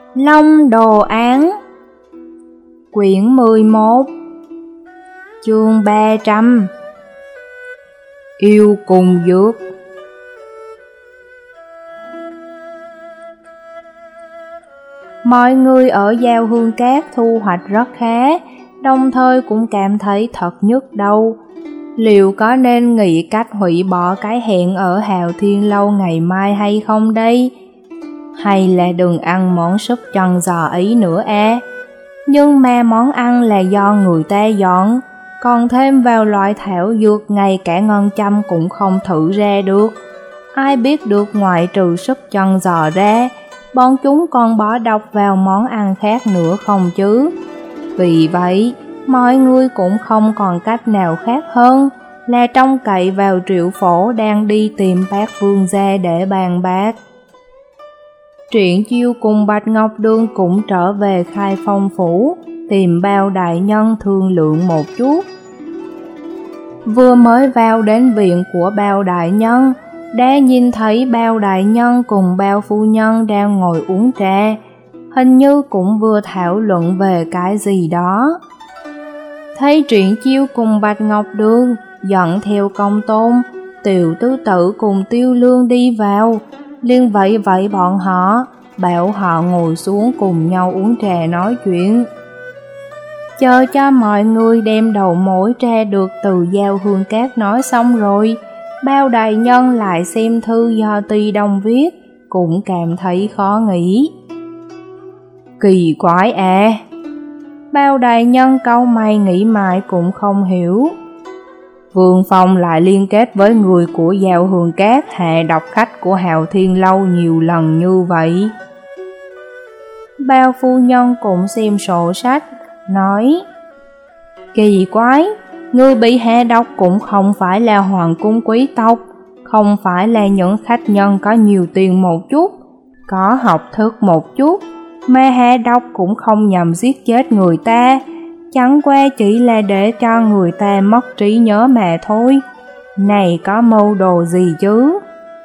Long Đồ Án Quyển 11 Chương 300 Yêu cùng dược. Mọi người ở Giao Hương Cát thu hoạch rất khá, đồng thời cũng cảm thấy thật nhức đầu. Liệu có nên nghĩ cách hủy bỏ cái hẹn ở Hào Thiên Lâu ngày mai hay không đây? Hay là đừng ăn món súp chân giò ấy nữa à? Nhưng mà món ăn là do người ta dọn, còn thêm vào loại thảo dược ngay cả ngân châm cũng không thử ra được. Ai biết được ngoại trừ súp chân giò ra, bọn chúng còn bỏ độc vào món ăn khác nữa không chứ? Vì vậy, mọi người cũng không còn cách nào khác hơn là trông cậy vào Triệu Phổ đang đi tìm bác Vương gia để bàn bạc. Triển Chiêu cùng Bạch Ngọc Đường cũng trở về Khai Phong Phủ, tìm Bao đại nhân thương lượng một chút. Vừa mới vào đến viện của Bao đại nhân, đã nhìn thấy Bao đại nhân cùng Bao phu nhân đang ngồi uống trà, hình như cũng vừa thảo luận về cái gì đó. Thấy Triển Chiêu cùng Bạch Ngọc Đường dẫn theo Công Tôn, Tiểu Tứ Tử cùng Tiêu Lương đi vào, liền vẫy bọn họ, bảo họ ngồi xuống cùng nhau uống trà nói chuyện. Chờ cho mọi người đem đầu mối trà được từ Giao Hương Cát nói xong rồi, Bao đại nhân lại xem thư do Ty Đông viết, cũng cảm thấy khó nghĩ. Kỳ quái à! Bao đại nhân cau mày nghĩ mãi cũng không hiểu. Vương Phong lại liên kết với người của Giao Hương Cát hạ độc khách của Hào Thiên Lâu nhiều lần như vậy. Bao phu nhân cũng xem sổ sách, nói: Kỳ quái, người bị hạ độc cũng không phải là hoàng cung quý tộc, không phải là những khách nhân có nhiều tiền một chút, có học thức một chút, mà hạ độc cũng không nhằm giết chết người ta, chẳng qua chỉ là để cho người ta mất trí nhớ mà thôi. Này có mưu đồ gì chứ?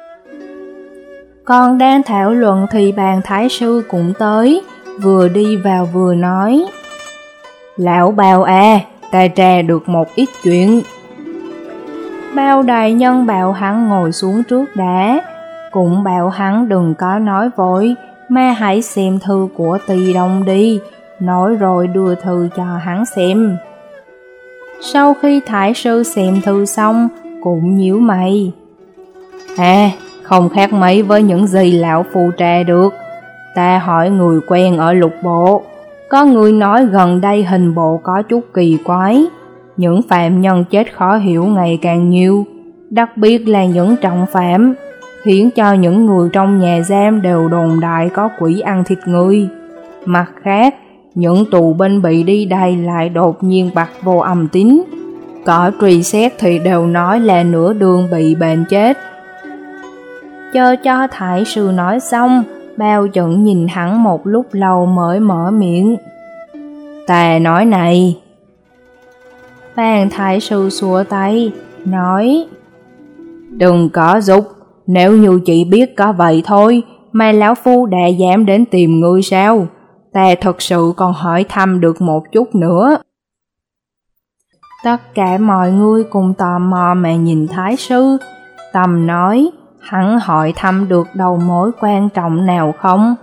Còn đang thảo luận thì bàn thái sư cũng tới, vừa đi vào vừa nói: Lão Bao à, ta tra được một ít chuyện. Bao đại nhân bảo hắn ngồi xuống trước đã, cũng bảo hắn đừng có nói vội, mà hãy xem thư của Ty Đông đi, nói rồi đưa thư cho hắn xem. Sau khi thái sư xem thư xong, cũng nhíu mày. Không khác mấy với những gì lão phu tra được. Ta hỏi người quen ở lục bộ, có người nói gần đây hình bộ có chút kỳ quái, những phạm nhân chết khó hiểu ngày càng nhiều, đặc biệt là những trọng phạm, khiến cho những người trong nhà giam đều đồn đại có quỷ ăn thịt người. Mặt khác, những tù binh bị đi đày lại đột nhiên bặt vô âm tín, có truy xét thì đều nói là nửa đường bị bệnh chết. Chờ cho thái sư nói xong, Bao Chuẩn nhìn hắn một lúc lâu mới mở miệng. Ta nói này. Bàn thái sư xua tay, nói: Đừng có dục, nếu như chỉ biết có vậy thôi, mà lão phu đã dám đến tìm ngươi sao? Ta thật sự còn hỏi thăm được một chút nữa. Tất cả mọi người cùng tò mò mà nhìn thái sư. Tầm nói: Hắn hỏi thăm được đầu mối quan trọng nào không?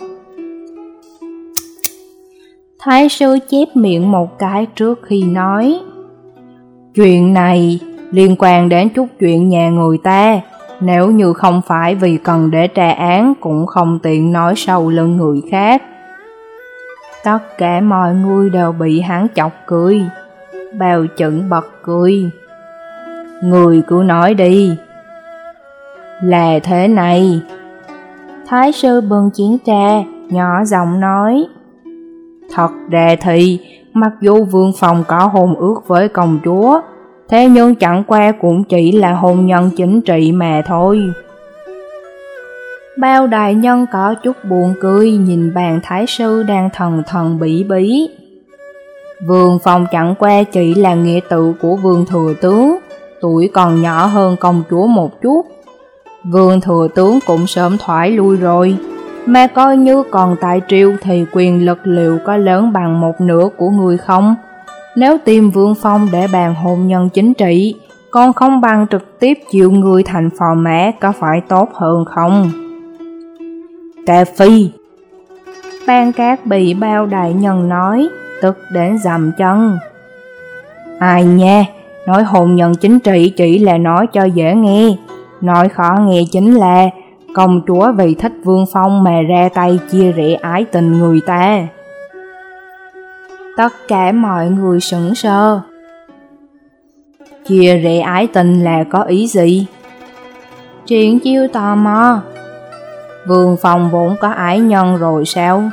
Thái sư chép miệng một cái trước khi nói: Chuyện này liên quan đến chút chuyện nhà người ta, nếu như không phải vì cần để tra án cũng không tiện nói sau lưng người khác. Tất cả mọi người đều bị hắn chọc cười. Bao Chuẩn bật cười. Người cứ nói đi. Là thế này. Thái sư bưng chén trà, nhỏ giọng nói: Thật ra thì, mặc dù Vương Phong có hôn ước với công chúa, thế nhưng chẳng qua cũng chỉ là hôn nhân chính trị mà thôi. Bao đại nhân có chút buồn cười nhìn bàn thái sư đang thần thần bỉ bí. Vương Phong chẳng qua chỉ là nghĩa tự của Vương thừa tướng, tuổi còn nhỏ hơn công chúa một chút. Vương thừa tướng cũng sớm thoái lui rồi, Mà coi như còn tại triều thì quyền lực liệu có lớn bằng một nửa của người không? Nếu tìm Vương Phong để bàn hôn nhân chính trị, còn không bằng trực tiếp chịu người thành phò mã có phải tốt hơn không? Tề Phi! Ban Cát bị bao đại nhân nói, tức đến dầm chân. Ai nha, nói hôn nhân chính trị chỉ là nói cho dễ nghe, nói khó nghe chính là công chúa vì thích Vương Phong mà ra tay chia rẽ ái tình người ta. Tất cả mọi người sững sờ. Chia rẽ ái tình là có ý gì? Triển Chiêu tò mò. Vương Phong vốn có ái nhân rồi sao?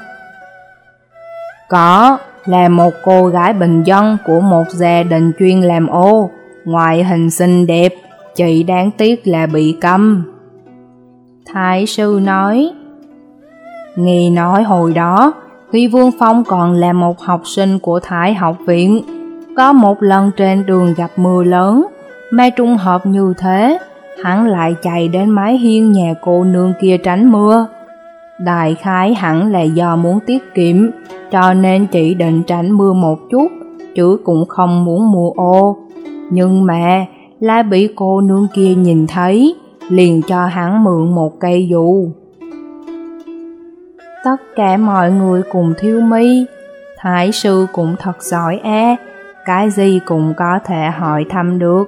Có, là một cô gái bình dân của một gia đình chuyên làm ô, ngoại hình xinh đẹp, chỉ đáng tiếc là bị câm. Thái sư nói. Nghe nói hồi đó, khi Vương Phong còn là một học sinh của Thái học viện, có một lần trên đường gặp mưa lớn, mà trùng hợp như thế, hắn lại chạy đến mái hiên nhà cô nương kia tránh mưa. Đại khái hẳn là do muốn tiết kiệm, cho nên chỉ định tránh mưa một chút, chứ cũng không muốn mưa ô. Nhưng mà, lại bị cô nương kia nhìn thấy, liền cho hắn mượn một cây dù. Tất cả mọi người cùng thiêu mi. Thái sư cũng thật giỏi cái gì cũng có thể hỏi thăm được.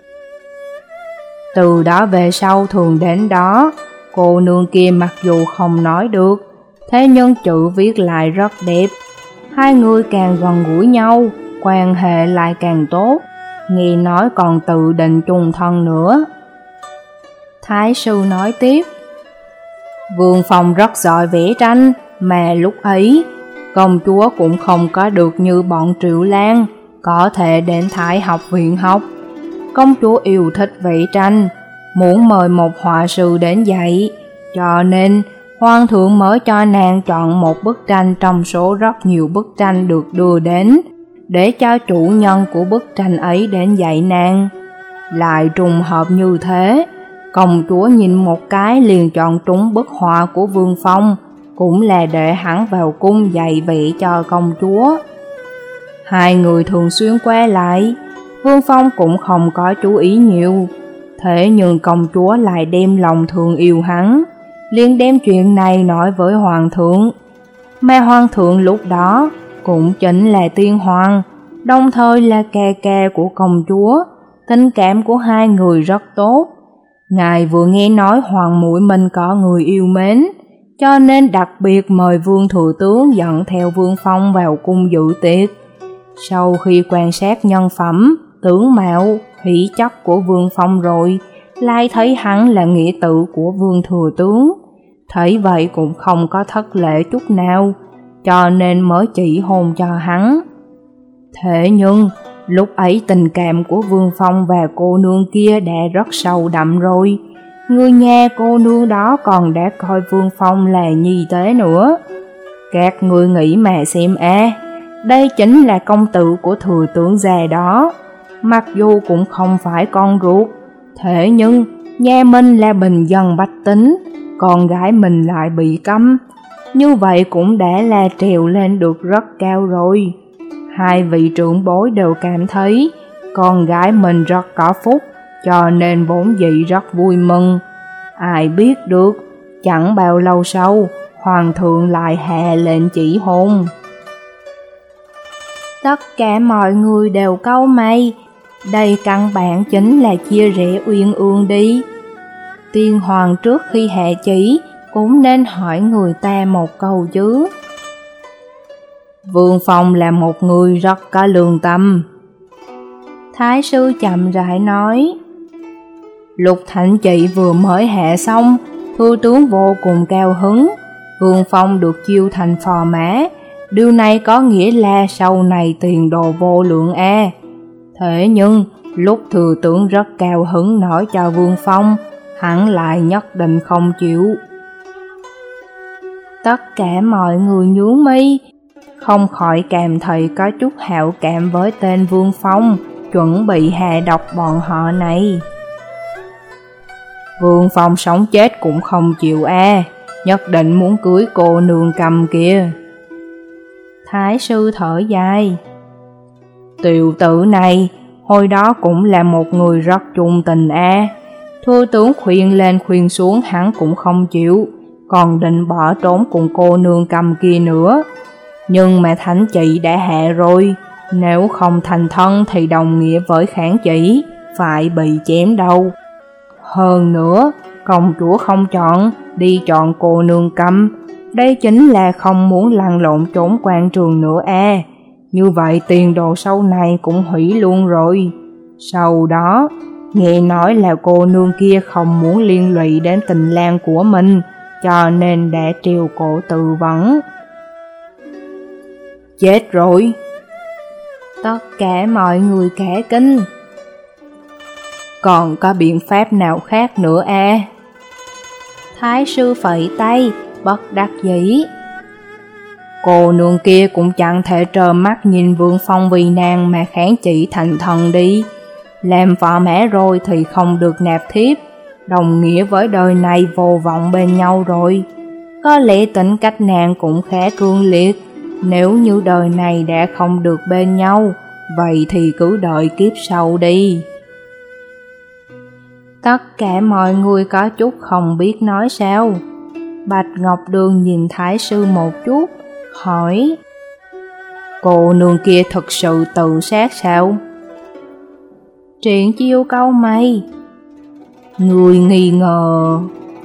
Từ đó về sau thường đến đó, cô nương kia mặc dù không nói được, thế nhưng chữ viết lại rất đẹp. Hai người càng gần gũi nhau, quan hệ lại càng tốt, nghe nói còn tự định chung thân nữa. Thái sư nói tiếp. Vương Phong rất giỏi vẽ tranh, mà lúc ấy, công chúa cũng không có được như bọn Triệu Lan, có thể đến Thái học viện học. Công chúa yêu thích vẽ tranh, muốn mời một họa sư đến dạy, cho nên hoàng thượng mới cho nàng chọn một bức tranh trong số rất nhiều bức tranh được đưa đến, để cho chủ nhân của bức tranh ấy đến dạy nàng. Lại trùng hợp như thế, công chúa nhìn một cái liền chọn trúng bức họa của Vương Phong, cũng là để hắn vào cung dạy vẽ cho công chúa. Hai người thường xuyên qua lại, Vương Phong cũng không có chú ý nhiều, thế nhưng công chúa lại đem lòng thương yêu hắn, liền đem chuyện này nói với hoàng thượng. Mà hoàng thượng lúc đó cũng chính là tiên hoàng, đồng thời là ca của công chúa, tình cảm của hai người rất tốt. Ngài vừa nghe nói hoàng muội mình có người yêu mến, cho nên đặc biệt mời Vương Thừa Tướng dẫn theo Vương Phong vào cung dự tiệc. Sau khi quan sát nhân phẩm, tướng mạo, khí chất của Vương Phong rồi, lại thấy hắn là nghĩa tử của Vương Thừa Tướng, thấy vậy cũng không có thất lễ chút nào, cho nên mới chỉ hôn cho hắn. Thế nhưng, lúc ấy tình cảm của Vương Phong và cô nương kia đã rất sâu đậm rồi. Người nhà cô nương đó còn đã coi Vương Phong là nhi tế nữa. Các người nghĩ mà xem đây chính là công tử của thừa tướng già đó. Mặc dù cũng không phải con ruột, thế nhưng nhà mình là bình dân bách tính, con gái mình lại bị cấm. Như vậy cũng đã là trèo lên được rất cao rồi. Hai vị trưởng bối đều cảm thấy con gái mình rất có phúc, cho nên vốn dĩ rất vui mừng. Ai biết được, chẳng bao lâu sau, hoàng thượng lại hạ lệnh chỉ hôn. Tất cả mọi người đều cau mày, đây căn bản chính là chia rẽ uyên ương đi. Tiên hoàng trước khi hạ chỉ cũng nên hỏi người ta một câu chứ. Vương Phong là một người rất có lương tâm. Thái sư chậm rãi nói. Lục Thạnh Trị vừa mới hạ xong, thừa tướng vô cùng cao hứng. Vương Phong được chiêu thành phò mã, điều này có nghĩa là sau này tiền đồ vô lượng Thế nhưng, lúc thừa tướng rất cao hứng nói cho Vương Phong, hắn lại nhất định không chịu. Tất cả mọi người nhướng mi, không khỏi cảm thấy có chút hảo cảm với tên Vương Phong, chuẩn bị hạ độc bọn họ này. Vương Phong sống chết cũng không chịu nhất định muốn cưới cô nương Cầm kia. Thái sư thở dài. Tiểu tử này, hồi đó cũng là một người rất trung tình a. Thừa tướng khuyên lên khuyên xuống hắn cũng không chịu, còn định bỏ trốn cùng cô nương Cầm kia nữa. Nhưng mà thánh chị đã hạ rồi, nếu không thành thân thì đồng nghĩa với kháng chỉ, phải bị chém đầu. Hơn nữa, công chúa không chọn, đi chọn cô nương Cầm, đây chính là không muốn lăn lộn trốn quan trường nữa a. Như vậy tiền đồ sau này cũng hủy luôn rồi. Sau đó, nghe nói là cô nương kia không muốn liên lụy đến tình lang của mình, cho nên đã triều cổ tự vẫn. Chết rồi! Tất cả mọi người cả kinh. Còn có biện pháp nào khác nữa à? Thái sư phẩy tay, bất đắc dĩ. Cô nương kia cũng chẳng thể trơ mắt nhìn Vương Phong vì nàng mà kháng chỉ thành thần đi. Làm vợ mẹ rồi thì không được nạp thiếp, đồng nghĩa với đời này vô vọng bên nhau rồi. Có lẽ tính cách nàng cũng khá cương liệt. Nếu như đời này đã không được bên nhau, vậy thì cứ đợi kiếp sau đi. Tất cả mọi người có chút không biết nói sao. Bạch Ngọc Đường nhìn Thái sư một chút, hỏi: Cô nương kia thực sự tự sát sao? Triển Chiêu cau mày: Người nghi ngờ.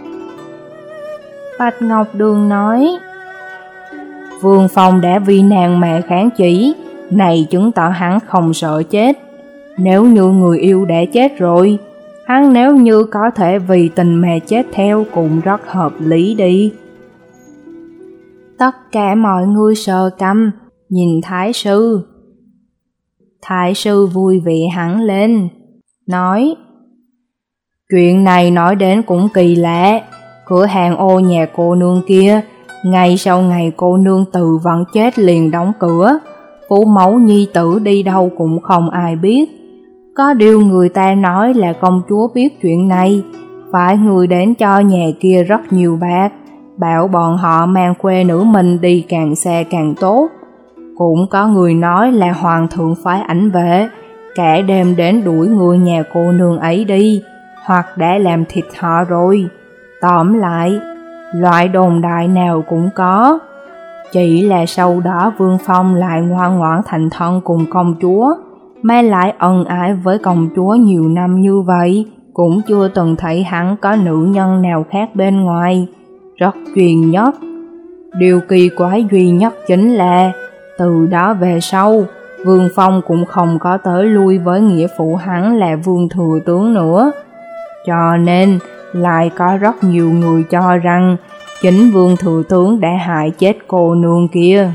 Bạch Ngọc Đường nói: Vương Phong đã vì nàng mà kháng chỉ, này chứng tỏ hắn không sợ chết. Nếu như người yêu đã chết rồi, hắn nếu như có thể vì tình mà chết theo cũng rất hợp lý đi. Tất cả mọi người sờ cằm, nhìn Thái sư. Thái sư vui vẻ hẳn lên, nói: Chuyện này nói đến cũng kỳ lạ. Cửa hàng ô nhà cô nương kia, ngay sau ngày cô nương tự vẫn chết liền đóng cửa. Phú mẫu nhi tử đi đâu cũng không ai biết. Có điều người ta nói là công chúa biết chuyện này, phải người đến cho nhà kia rất nhiều bạc, bảo bọn họ mang khuê nữ mình đi càng xa càng tốt. Cũng có người nói là hoàng thượng phái ảnh vệ, cả đêm đến đuổi người nhà cô nương ấy đi, hoặc đã làm thịt họ rồi. Tóm lại, loại đồn đại nào cũng có. Chỉ là sau đó Vương Phong lại ngoan ngoãn thành thân cùng công chúa, mà lại ân ái với công chúa nhiều năm như vậy, cũng chưa từng thấy hắn có nữ nhân nào khác bên ngoài. Rất duy nhất. Điều kỳ quái duy nhất chính là, từ đó về sau, Vương Phong cũng không có tới lui với nghĩa phụ hắn là Vương Thừa Tướng nữa. Cho nên, lại có rất nhiều người cho rằng chính Vương Thừa Tướng đã hại chết cô nương kia.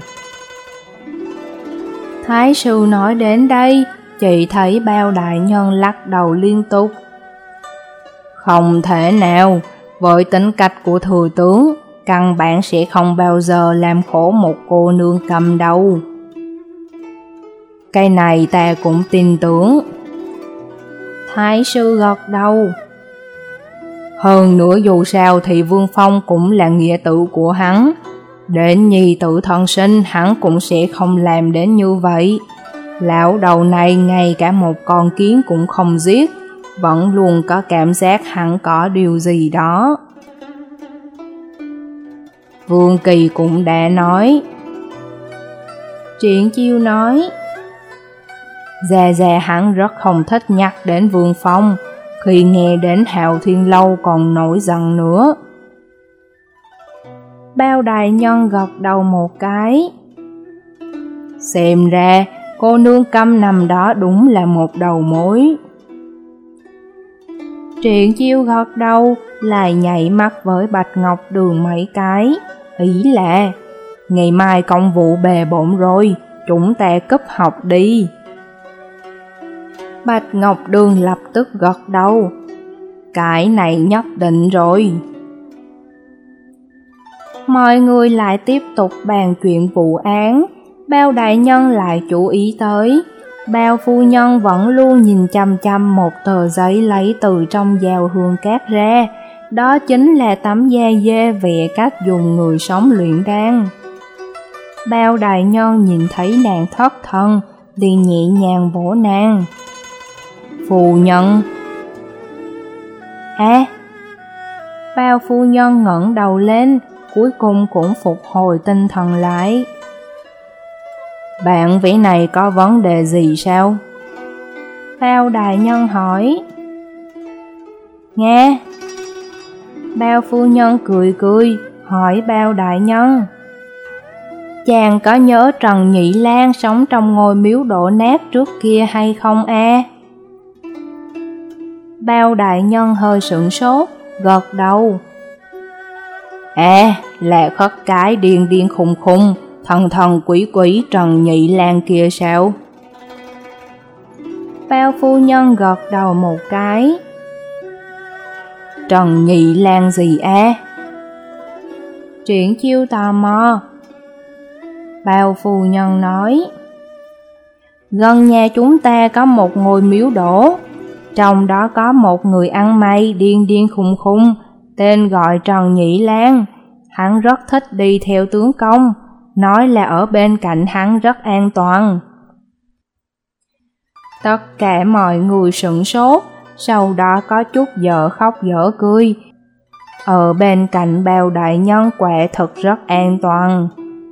Thái sư nói đến đây, chị thấy Bao đại nhân lắc đầu liên tục. Không thể nào, với tính cách của Thừa Tướng, căn bản sẽ không bao giờ làm khổ một cô nương Cầm đâu. Cái này ta cũng tin tưởng. Thái sư gật đầu. Hơn nữa dù sao thì Vương Phong cũng là nghĩa tử của hắn. Đến nhi tử thân sinh hắn cũng sẽ không làm đến như vậy. Lão đầu này ngay cả một con kiến cũng không giết, vẫn luôn có cảm giác hắn có điều gì đó. Vương Kỳ cũng đã nói. Triển Chiêu nói: Già già hắn rất không thích nhắc đến Vương Phong, khi nghe đến Hạo Thiên Lâu còn nổi giận nữa. Bao đại nhân gật đầu một cái. Xem ra cô nương Câm nằm đó đúng là một đầu mối. Triển Chiêu gật đầu, lại nhảy mắt với Bạch Ngọc Đường mấy cái, ý là ngày mai công vụ bề bộn rồi, chúng ta cúp học đi. Bạch Ngọc Đường lập tức gật đầu. Cái này nhất định rồi. Mọi người lại tiếp tục bàn chuyện vụ án. Bao đại nhân lại chú ý tới, Bao phu nhân vẫn luôn nhìn chăm chăm một tờ giấy lấy từ trong dao hương cát ra, Đó chính là tấm da dê vẽ cách dùng người sống luyện đan. Bao đại nhân nhìn thấy nàng thất thần, liền nhẹ nhàng vỗ nàng. Phu nhân. Bao phu nhân ngẩng đầu lên, cuối cùng cũng phục hồi tinh thần lại. Bạn vĩ này có vấn đề gì sao? Bao đại nhân hỏi. Nghe. Bao phu nhân cười cười, hỏi bao đại nhân. Chàng có nhớ Trần Nhị Lang sống trong ngôi miếu đổ nát trước kia hay không a? Bao đại nhân hơi sửng sốt, gật đầu. Là khất cái điên điên khùng khùng, thần thần quỷ quỷ Trần Nhị Lang kia sao? Bao phu nhân gật đầu một cái. Trần Nhị Lang gì a? Triển Chiêu tò mò. Bao phu nhân nói. Gần nhà chúng ta có một ngôi miếu đổ, trong đó có một người ăn mày điên điên khùng khùng, tên gọi Trần Nhị Lang. Hắn rất thích đi theo tướng công, nói là ở bên cạnh hắn rất an toàn. Tất cả mọi người sửng sốt, sau đó có chút dở khóc dở cười. Ở bên cạnh bao đại nhân quả thực rất an toàn.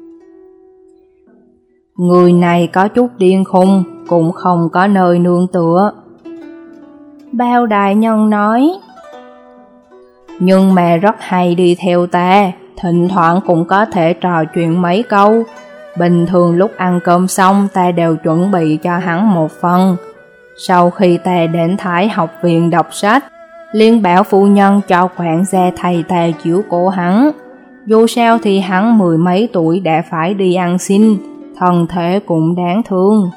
Người này có chút điên khùng, cũng không có nơi nương tựa. Bao đại nhân nói. Nhưng mà rất hay đi theo ta, thỉnh thoảng cũng có thể trò chuyện mấy câu. Bình thường lúc ăn cơm xong ta đều chuẩn bị cho hắn một phần. Sau khi ta đến Thái học viện đọc sách, liên bảo phu nhân cho quản gia thầy ta chiếu cố hắn. Dù sao thì hắn 10 mấy tuổi đã phải đi ăn xin, thân thể cũng đáng thương.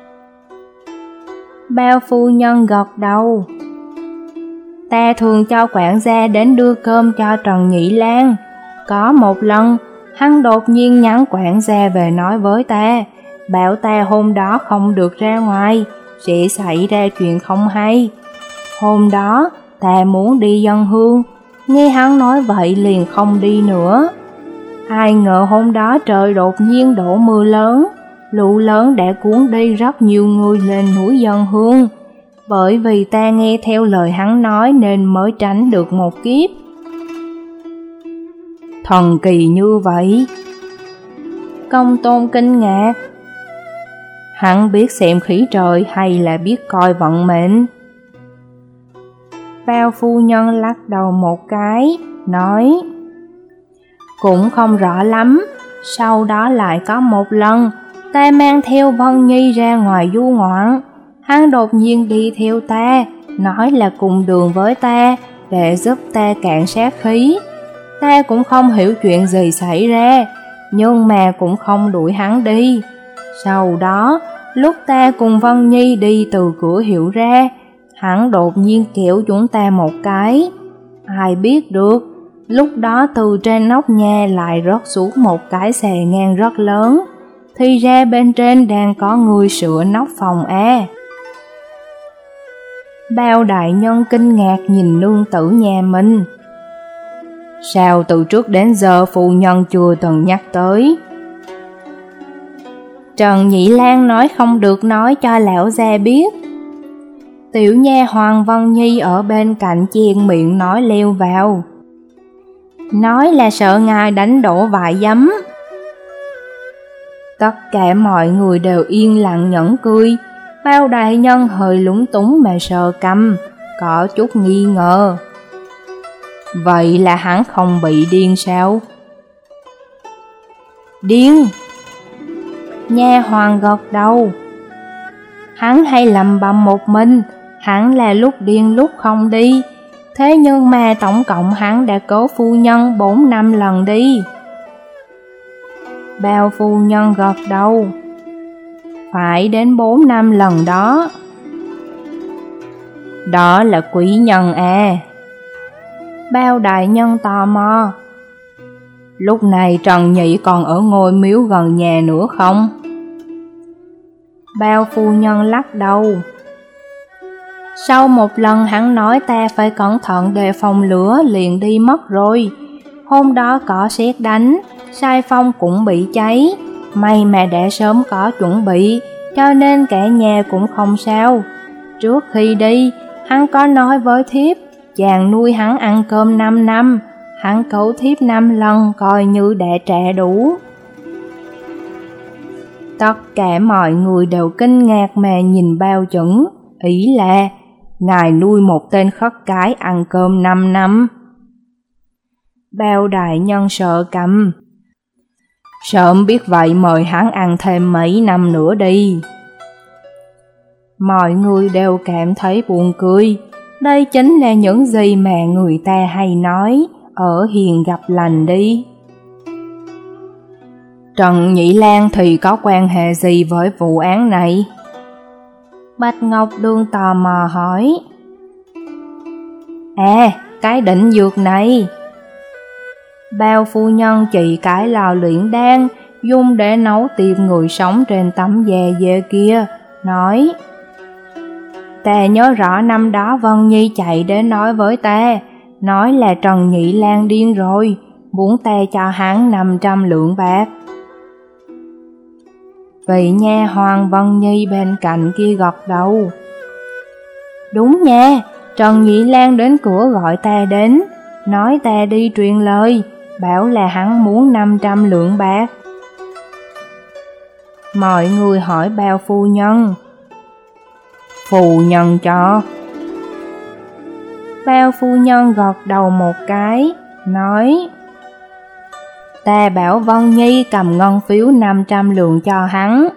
Bao phu nhân gật đầu. Ta thường cho quản gia đến đưa cơm cho Trần Nhị Lang. Có một lần, hắn đột nhiên nhắn quản gia về nói với ta, bảo ta hôm đó không được ra ngoài, sẽ xảy ra chuyện không hay. Hôm đó, ta muốn đi dâng hương, nghe hắn nói vậy liền không đi nữa. Ai ngờ hôm đó trời đột nhiên đổ mưa lớn, lũ lớn đã cuốn đi rất nhiều người lên núi dâng hương. Bởi vì ta nghe theo lời hắn nói nên mới tránh được một kiếp. Thần kỳ như vậy. Công tôn kinh ngạc. Hắn biết xem khí trời hay là biết coi vận mệnh? Bao phu nhân lắc đầu một cái, nói. Cũng không rõ lắm. Sau đó lại có một lần, ta mang theo Vân Nhi ra ngoài du ngoạn. Hắn đột nhiên đi theo ta, nói là cùng đường với ta, để giúp ta cạn sát khí. Ta cũng không hiểu chuyện gì xảy ra, nhưng mà cũng không đuổi hắn đi. Sau đó, lúc ta cùng Vân Nhi đi từ cửa hiệu ra, hắn đột nhiên kéo chúng ta một cái. Ai biết được, lúc đó từ trên nóc nhà lại rớt xuống một cái xà ngang rất lớn, thì ra bên trên đang có người sửa nóc phòng A. Bao đại nhân kinh ngạc nhìn nương tử nhà mình. Sao từ trước đến giờ phu nhân chưa từng nhắc tới? Trần Nhị Lang nói không được nói cho lão gia biết. Tiểu nha Hoàng Vân Nhi ở bên cạnh chèn miệng nói leo vào. Nói là sợ ngài đánh đổ vại giấm. Tất cả mọi người đều yên lặng nhẫn cười. Bao đại nhân hơi lúng túng mà sờ cằm, có chút nghi ngờ. Vậy là hắn không bị điên sao? Điên? Nha hoàn gật đầu. Hắn hay lầm bầm một mình, hắn là lúc điên lúc không đi. Thế nhưng mà tổng cộng hắn đã cứu phu nhân 4-5 lần đi. Bao phu nhân gật đầu. Phải đến 4-5 lần đó. Đó là quý nhân à? Bao đại nhân tò mò. Lúc này Trần Nhị còn ở ngôi miếu gần nhà nữa không? Bao phu nhân lắc đầu. Sau một lần hắn nói ta phải cẩn thận đề phòng lửa liền đi mất rồi. Hôm đó có sét đánh, Sai Phong cũng bị cháy. May mà đã sớm có chuẩn bị, cho nên cả nhà cũng không sao. Trước khi đi, hắn có nói với thiếp, chàng nuôi hắn ăn cơm 5 năm, hắn cấu thiếp 5 lần coi như đã trả đủ. Tất cả mọi người đều kinh ngạc mà nhìn Bao Chuẩn, ý là ngài nuôi một tên khất cái ăn cơm 5 năm. Bao đại nhân sợ cằm. Sớm biết vậy mời hắn ăn thêm mấy năm nữa đi. Mọi người đều cảm thấy buồn cười. Đây chính là những gì mà người ta hay nói, ở hiền gặp lành đi. Trần Nhị Lang thì có quan hệ gì với vụ án này? Bạch Ngọc Đường tò mò hỏi. À, cái định dược này. Bao phu nhân chỉ cái lò luyện đan, dùng để nấu tiệm người sống trên tấm da dê kia, nói. Ta nhớ rõ năm đó Vân Nhi chạy đến nói với ta, nói là Trần Nhị Lang điên rồi, muốn ta cho hắn 500 lượng bạc. Vị nha hoàn Vân Nhi bên cạnh kia gật đầu. Đúng nha, Trần Nhị Lang đến cửa gọi ta đến, nói ta đi truyền lời, bảo là hắn muốn 500 lượng bạc. Mọi người hỏi Bao phu nhân. Phu nhân cho. Bao phu nhân gật đầu một cái, nói. Ta bảo Vân Nhi cầm ngân phiếu 500 lượng cho hắn.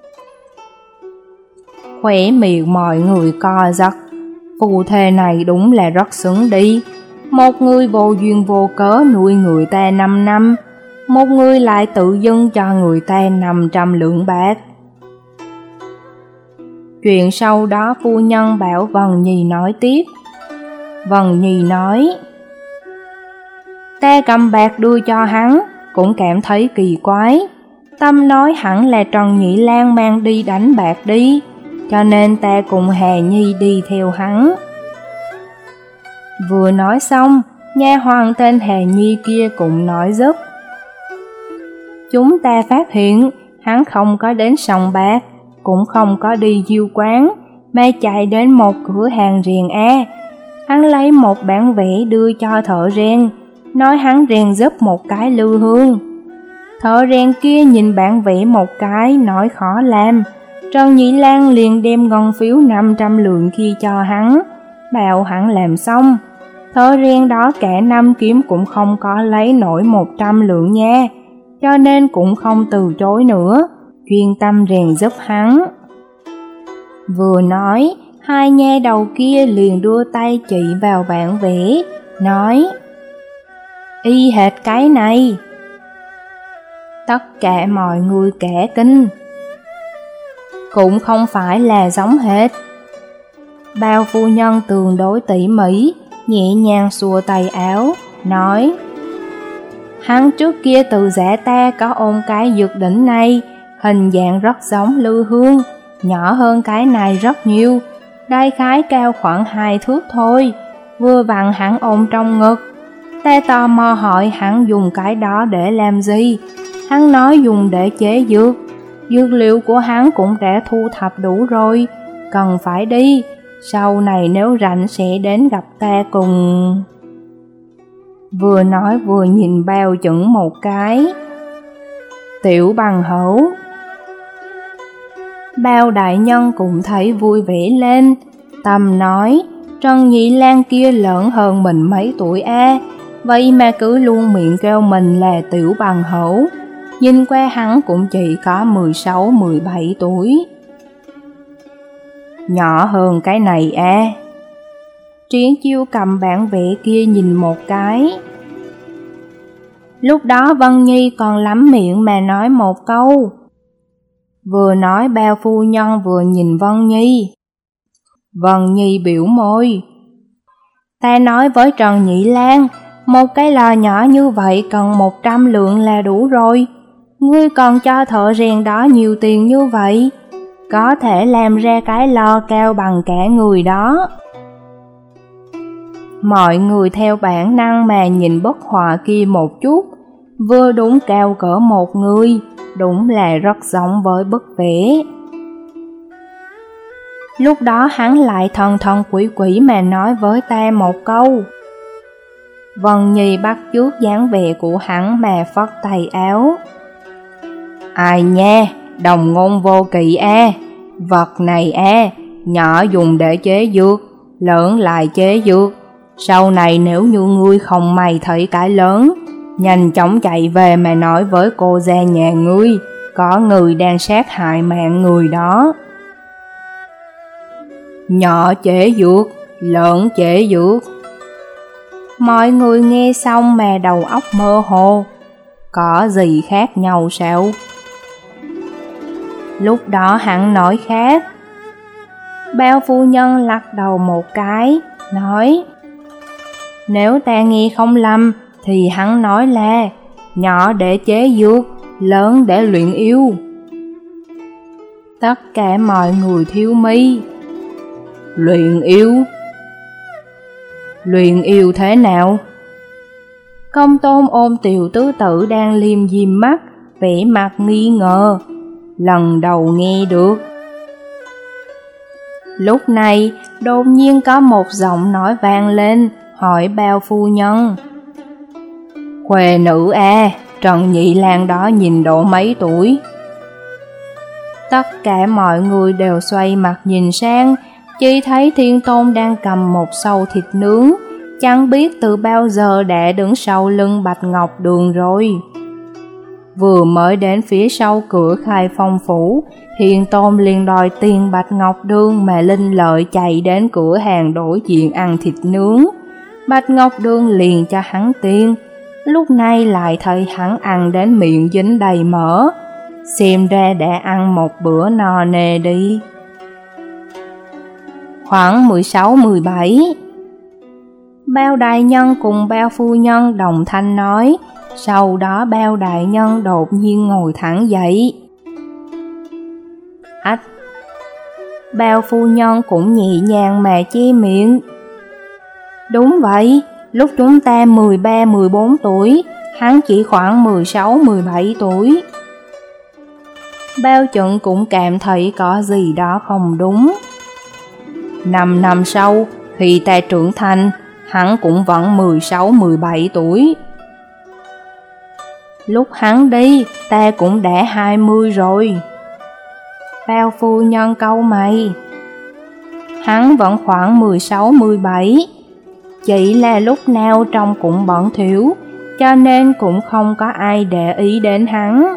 Khóe miệng mọi người co giật. Phù thề này đúng là rất xứng đi. Một người vô duyên vô cớ nuôi người ta 5 năm, một người lại tự dưng cho người ta 500 lượng bạc. Chuyện sau đó phu nhân bảo Vân Nhi nói tiếp. Vân Nhi nói. Ta cầm bạc đưa cho hắn, cũng cảm thấy kỳ quái. Tâm nói hẳn là Trần Nhị Lang mang đi đánh bạc đi, cho nên ta cùng Hà Nhi đi theo hắn. Vừa nói xong, nha hoàn tên Hà Nhi kia cũng nói giúp. Chúng ta phát hiện hắn không có đến sòng bạc, cũng không có đi diêu quán, mà chạy đến một cửa hàng rèn A. Hắn lấy một bản vẽ đưa cho thợ rèn, nói hắn rèn giúp một cái lư hương. Thợ rèn kia nhìn bản vẽ một cái, nói khó làm. Trần Nhị Lang liền đem ngân phiếu 500 lượng kia cho hắn, bảo hắn làm xong. Thợ rèn đó cả năm kiếm cũng không có lấy nổi 100 lượng nha, cho nên cũng không từ chối nữa, chuyên tâm rèn giúp hắn. Vừa nói, hai nha đầu kia liền đưa tay chỉ vào bản vẽ, nói. Y hệt cái này. Tất cả mọi người cả kinh. Cũng không phải là giống hệt. Bao phu nhân tương đối tỉ mỉ, nhẹ nhàng xua tay áo, nói. Hắn trước kia từ giả ta có ôm cái dược đỉnh này, hình dạng rất giống lư hương, nhỏ hơn cái này rất nhiều, đại khái cao khoảng 2 thước thôi, vừa vặn hắn ôm trong ngực. Ta tò mò hỏi hắn dùng cái đó để làm gì, hắn nói dùng để chế dược. Dược liệu của hắn cũng đã thu thập đủ rồi, cần phải đi, sau này nếu rảnh sẽ đến gặp ta cùng. Vừa nói vừa nhìn Bao Chuẩn một cái. Tiểu Bằng Hữu. Bao đại nhân cũng thấy vui vẻ lên, tâm nói, Trần Nhị Lang kia lớn hơn mình mấy tuổi a, vậy mà cứ luôn miệng kêu mình là Tiểu Bằng Hữu. Nhìn qua hắn cũng chỉ có 16-17 tuổi. Nhỏ hơn cái này a. Triển Chiêu cầm bản vẽ kia nhìn một cái. Lúc đó Vân Nhi còn lắm miệng mà nói một câu. Vừa nói Bao phu nhân vừa nhìn Vân Nhi. Vân Nhi biểu môi. Ta nói với Trần Nhị Lang, một cái lò nhỏ như vậy cần 100 lượng là đủ rồi. Ngươi còn cho thợ rèn đó nhiều tiền như vậy, có thể làm ra cái lo cao bằng cả người đó. Mọi người theo bản năng mà nhìn bức họa kia một chút, vừa đúng cao cỡ một người, đúng là rất giống với bức vẽ. Lúc đó hắn lại thần thần quỷ quỷ mà nói với ta một câu. Vân Nhi bắt chước dáng vẻ của hắn mà phất tay áo. Ai nha, đồng ngôn vô kỵ a, vật này a, nhỏ dùng để chế dược, lớn lại chế dược. Sau này nếu như ngươi không may thấy cái lớn, nhanh chóng chạy về mà nói với cô gia nhà ngươi, có người đang sát hại mạng người đó. Nhỏ chế dược, lớn chế dược. Mọi người nghe xong mà đầu óc mơ hồ. Có gì khác nhau sao? Lúc đó hắn nói khác. Bao phu nhân lắc đầu một cái, nói: Nếu ta nghe không lầm thì hắn nói là nhỏ để chế dược, lớn để luyện yêu. Tất cả mọi người thiêu mi. Luyện yêu? Luyện yêu thế nào? Công Tôn ôm Tiều tứ tử đang liêm diêm mắt, vẻ mặt nghi ngờ. Lần đầu nghe được. Lúc này, đột nhiên có một giọng nói vang lên, hỏi Bao phu nhân. Khuê nữ a, Trần Nhị Lang đó nhìn độ mấy tuổi? Tất cả mọi người đều xoay mặt nhìn sang, chỉ thấy Thiên Tôn đang cầm một sâu thịt nướng, chẳng biết từ bao giờ đã đứng sau lưng Bạch Ngọc Đường rồi. Vừa mới đến phía sau cửa Khai Phong phủ, Thiên Tôn liền đòi tiền Bạch Ngọc Đường mà linh lợi chạy đến cửa hàng đối diện ăn thịt nướng. Bạch Ngọc Đường liền cho hắn tiền, lúc này lại thấy hắn ăn đến miệng dính đầy mỡ, xem ra đã ăn một bữa no nê đi. Khoảng 16-17. Bao đại nhân cùng Bao phu nhân đồng thanh nói, sau đó Bao đại nhân đột nhiên ngồi thẳng dậy. Ách! Bao phu nhân cũng nhẹ nhàng mà che miệng. Đúng vậy, lúc chúng ta 13-14 tuổi, hắn chỉ khoảng 16-17 tuổi. Bao Chuẩn cũng cảm thấy có gì đó không đúng. 5 năm sau, khi ta trưởng thành, hắn cũng vẫn 16-17 tuổi. Lúc hắn đi, ta cũng đã 20 rồi. Bao phu nhân cau mày. Hắn vẫn khoảng 16-17, chỉ là lúc nào trông cũng bận thỉu, cho nên cũng không có ai để ý đến hắn.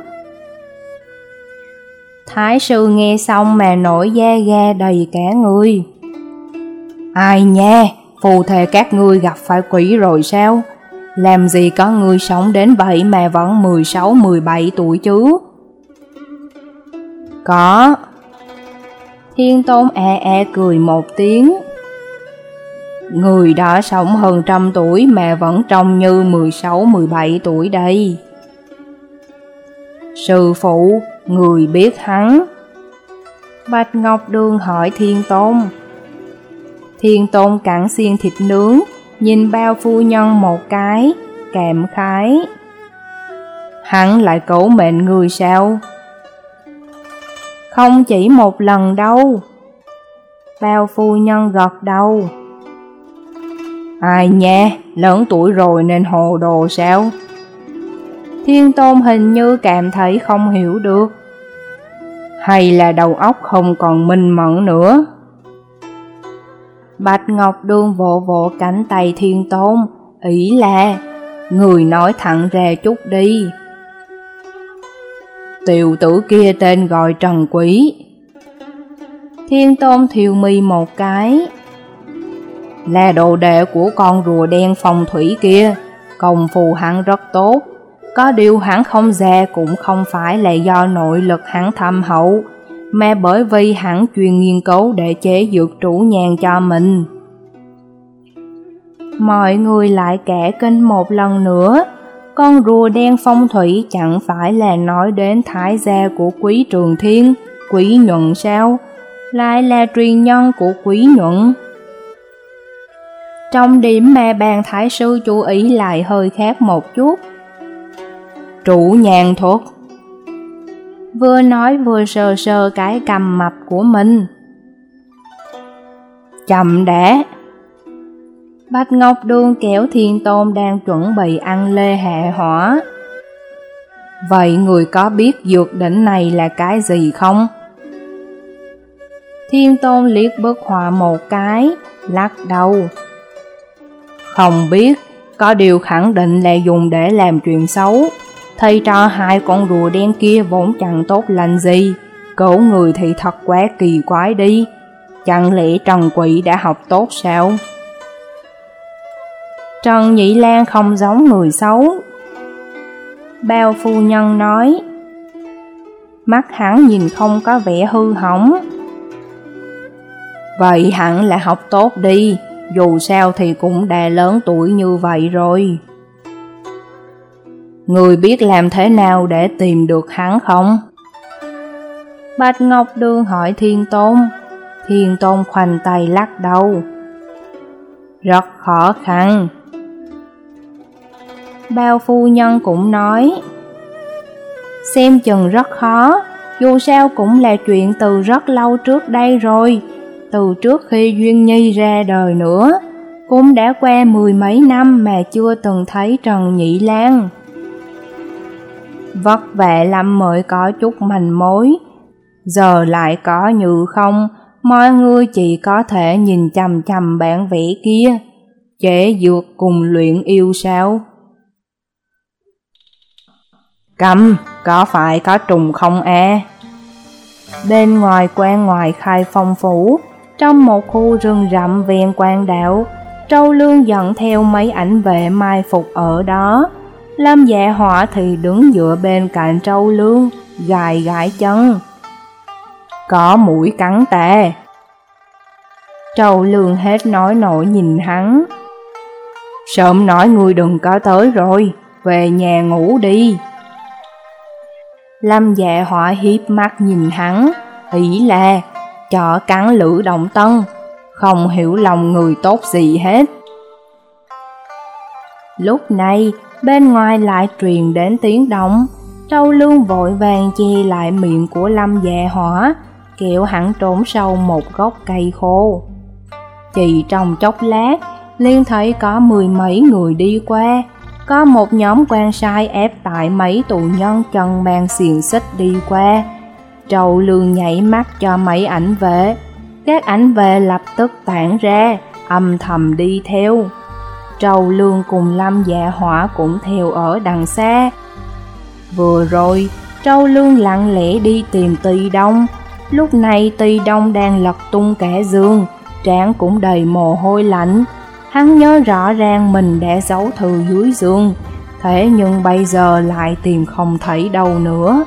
Thái sư nghe xong mà nổi da gà đầy cả người. Ai nha, phù thề các ngươi gặp phải quỷ rồi sao? Làm gì có người sống đến vậy mà vẫn 16-17 tuổi chứ? Có. Thiên Tôn cười một tiếng. Người đã sống hơn 100 tuổi mà vẫn trông như 16-17 tuổi đây. Sư phụ, người biết hắn? Bạch Ngọc Đường hỏi Thiên Tôn. Thiên Tôn cắn xiên thịt nướng, nhìn Bao phu nhân một cái, cảm khái. Hắn lại cứu mệnh người sao? Không chỉ một lần đâu. Bao phu nhân gật đầu. Ai nha, lớn tuổi rồi nên hồ đồ sao? Thiên Tôn hình như cảm thấy không hiểu được. Hay là đầu óc không còn minh mẫn nữa? Bạch Ngọc Đường vỗ vỗ cánh tay Thiên Tôn, ý là người nói thẳng ra chút đi. Tiểu tử kia tên gọi Trần Quý. Thiên Tôn thiêu mi một cái. Là đồ đệ của con rùa đen phong thủy kia, công phu hắn rất tốt. Có điều hắn không già cũng không phải là do nội lực hắn thâm hậu, mà bởi vì hắn chuyên nghiên cứu để chế dược trũ nhàn cho mình. Mọi người lại cả kinh một lần nữa. Con rùa đen phong thủy chẳng phải là nói đến thái gia của Quý Trường Thiên, Quý Nhuận sao? Lại là truyền nhân của Quý Nhuận. Trong điểm mà bàn thái sư chú ý lại hơi khác một chút. Trụ nhàn thuật. Vừa nói vừa sờ sờ cái cằm mập của mình. Chậm đã. Bạch Ngọc Đường kéo Thiên Tôn đang chuẩn bị ăn lê hạ hỏa. Vậy người có biết dược đỉnh này là cái gì không? Thiên Tôn liếc bức họa một cái, lắc đầu. Không biết, có điều khẳng định là dùng để làm chuyện xấu. Thầy trò hai con rùa đen kia vốn chẳng tốt lành gì, cứu người thì thật quá kỳ quái đi. Chẳng lẽ Trần Quỷ đã học tốt sao? Trần Nhị Lang không giống người xấu. Bao phu nhân nói. Mắt hắn nhìn không có vẻ hư hỏng. Vậy hẳn là học tốt đi, dù sao thì cũng đã lớn tuổi như vậy rồi. Người biết làm thế nào để tìm được hắn không? Bạch Ngọc Đường hỏi Thiên Tôn. Thiên Tôn khoanh tay lắc đầu. Rất khó khăn. Bao phu nhân cũng nói. Xem chừng rất khó, dù sao cũng là chuyện từ rất lâu trước đây rồi. Từ trước khi Duyên Nhi ra đời nữa, cũng đã qua 10 mấy năm mà chưa từng thấy Trần Nhị Lang. Vất vả lắm mới có chút manh mối, giờ lại có như không, mọi người chỉ có thể nhìn chằm chằm bản vẽ kia. Chế dược cùng luyện yêu sao? Cầm, có phải có trùng không à? Bên ngoài quan ngoài Khai Phong phủ, trong một khu rừng rậm ven quan đảo, Trâu Lương dẫn theo mấy ảnh vệ mai phục ở đó. Lâm Dạ Hỏa thì đứng dựa bên cạnh Trâu Lương, gài gãi chân. Có mũi cắn ta. Trâu Lương hết nói nổi nhìn hắn. Sớm nói ngươi đừng có tới rồi, về nhà ngủ đi. Lâm Dạ Hỏa hiếp mắt nhìn hắn, ý là chọ cắn Lữ Động Tân, không hiểu lòng người tốt gì hết. Lúc này, bên ngoài lại truyền đến tiếng động. Trâu Lương vội vàng che lại miệng của Lâm Dạ Hỏa, kéo hắn trốn sâu một gốc cây khô. Chỉ trong chốc lát, liền thấy có 10 mấy người đi qua. Có một nhóm quan sai ép tại mấy tù nhân chân mang xiềng xích đi qua. Trâu Lương nhảy mắt cho mấy ảnh vệ. Các ảnh vệ lập tức tản ra, âm thầm đi theo. Trâu Lương cùng Lâm Dạ Hỏa cũng theo ở đằng xa. Vừa rồi, Trâu Lương lặng lẽ đi tìm Tỳ Đông. Lúc này Tỳ Đông đang lật tung cả giường, trán cũng đầy mồ hôi lạnh. Hắn nhớ rõ ràng mình đã giấu thư dưới giường, thế nhưng bây giờ lại tìm không thấy đâu nữa.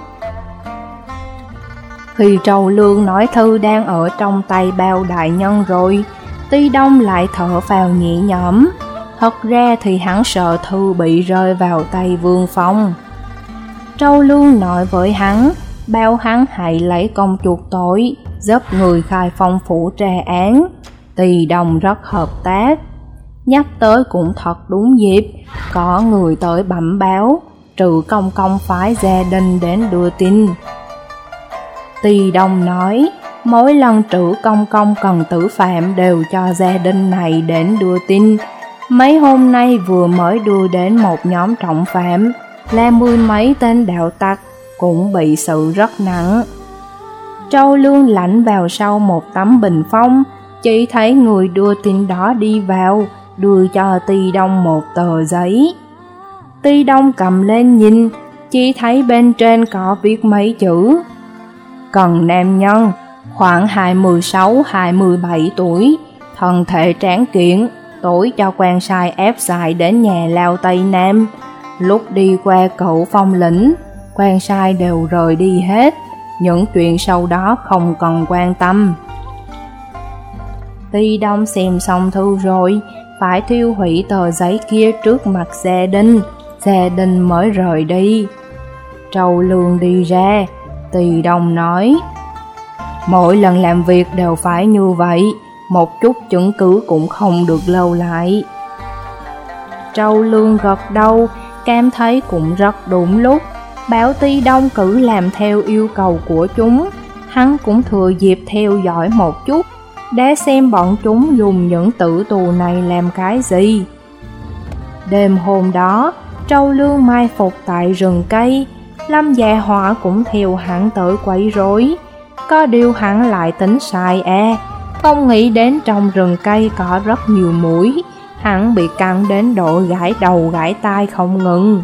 Khi Trâu Lương nói thư đang ở trong tay Bao đại nhân rồi, Tỳ Đông lại thở phào nhẹ nhõm. Thật ra thì hắn sợ thư bị rơi vào tay Vương Phong. Trâu Lương nói với hắn, bao hắn hãy lấy công chuộc tội, giúp người Khai Phong phủ tra án. Tỳ Đông rất hợp tác. Nhắc tới cũng thật đúng dịp, có người tới bẩm báo, Trừ Công Công phái gia đình đến đưa tin. Tỳ Đông nói, mỗi lần Trừ Công Công cần tử phạm đều cho gia đình này đến đưa tin. Mấy hôm nay vừa mới đưa đến một nhóm trọng phạm, là 10 mấy tên đạo tặc, cũng bị sự rất nặng. Trâu Lương lạnh vào sau một tấm bình phong, chỉ thấy người đưa tin đó đi vào, đưa cho Tỳ Đông một tờ giấy. Tỳ Đông cầm lên nhìn, chỉ thấy bên trên có viết mấy chữ. Cần nam nhân, khoảng 26-27 tuổi, thân thể tráng kiện, tối cho quan sai ép giải đến nhà lao Tây Nam. Lúc đi qua cậu Phong lĩnh, quan sai đều rời đi hết, những chuyện sau đó không cần quan tâm. Tỳ Đông xem xong thư rồi, phải thiêu hủy tờ giấy kia trước mặt gia đình mới rời đi. Trâu Lương đi ra, Tỳ Đông nói, Mỗi lần làm việc đều phải như vậy, một chút chứng cứ cũng không được lưu lại. Trâu Lương gật đầu, cảm thấy cũng rất đúng lúc. Bảo Ti Đông cử làm theo yêu cầu của chúng, hắn cũng thừa dịp theo dõi một chút, để xem bọn chúng dùng những tử tù này làm cái gì. Đêm hôm đó, Trâu Lương mai phục tại rừng cây, Lâm Dạ Họa cũng theo hắn tới quấy rối. Có điều hắn lại tính sai không nghĩ đến trong rừng cây có rất nhiều muỗi, hắn bị cắn đến độ gãi đầu gãi tai không ngừng.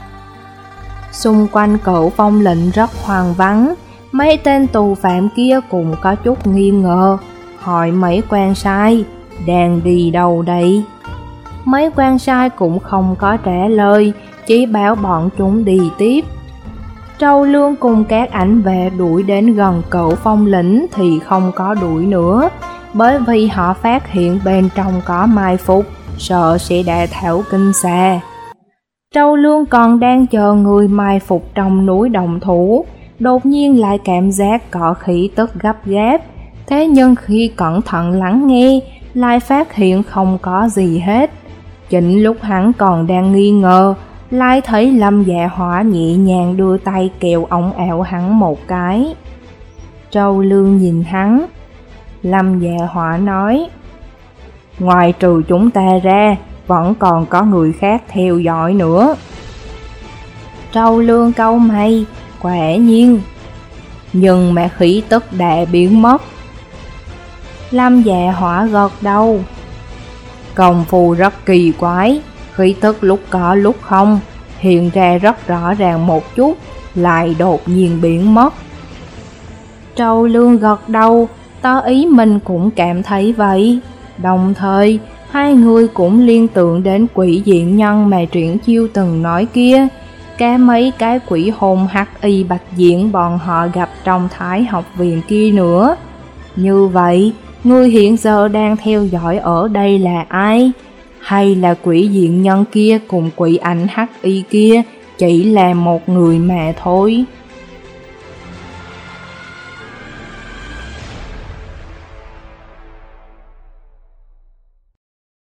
Xung quanh Cửu Phong lĩnh rất hoang vắng, mấy tên tù phạm kia cũng có chút nghi ngờ, hỏi mấy quan sai, đang đi đâu đây? Mấy quan sai cũng không có trả lời, chỉ bảo bọn chúng đi tiếp. Trâu Lương cùng các ảnh vệ đuổi đến gần Cửu Phong lĩnh thì không có đuổi nữa, bởi vì họ phát hiện bên trong có mai phục, sợ sẽ đả thảo kinh xa. Trâu Lương còn đang chờ người mai phục trong núi động thủ, đột nhiên lại cảm giác có khí tức gấp gáp. Thế nhưng khi cẩn thận lắng nghe, lại phát hiện không có gì hết. Chính lúc hắn còn đang nghi ngờ, lại thấy Lâm Dạ Họa nhẹ nhàng đưa tay kéo ống áo hắn một cái. Trâu Lương nhìn hắn. Lâm Dạ Họa nói, ngoài trừ chúng ta ra, vẫn còn có người khác theo dõi nữa. Trâu Lương cau mày, quả nhiên, nhưng mà khí tức đã biến mất. Lâm Dạ Họa gật đầu. Công phu rất kỳ quái, khí tức lúc có lúc không, hiện ra rất rõ ràng một chút, lại đột nhiên biến mất. Trâu Lương gật đầu, tỏ ý mình cũng cảm thấy vậy. Đồng thời, hai người cũng liên tưởng đến quỷ diện nhân mà Triển Chiêu từng nói kia, cả mấy cái quỷ hồn hắc y bạch diện bọn họ gặp trong Thái học viện kia nữa. Như vậy, người hiện giờ đang theo dõi ở đây là ai? Hay là quỷ diện nhân kia cùng quỷ ảnh hắc y kia chỉ là một người mà thôi?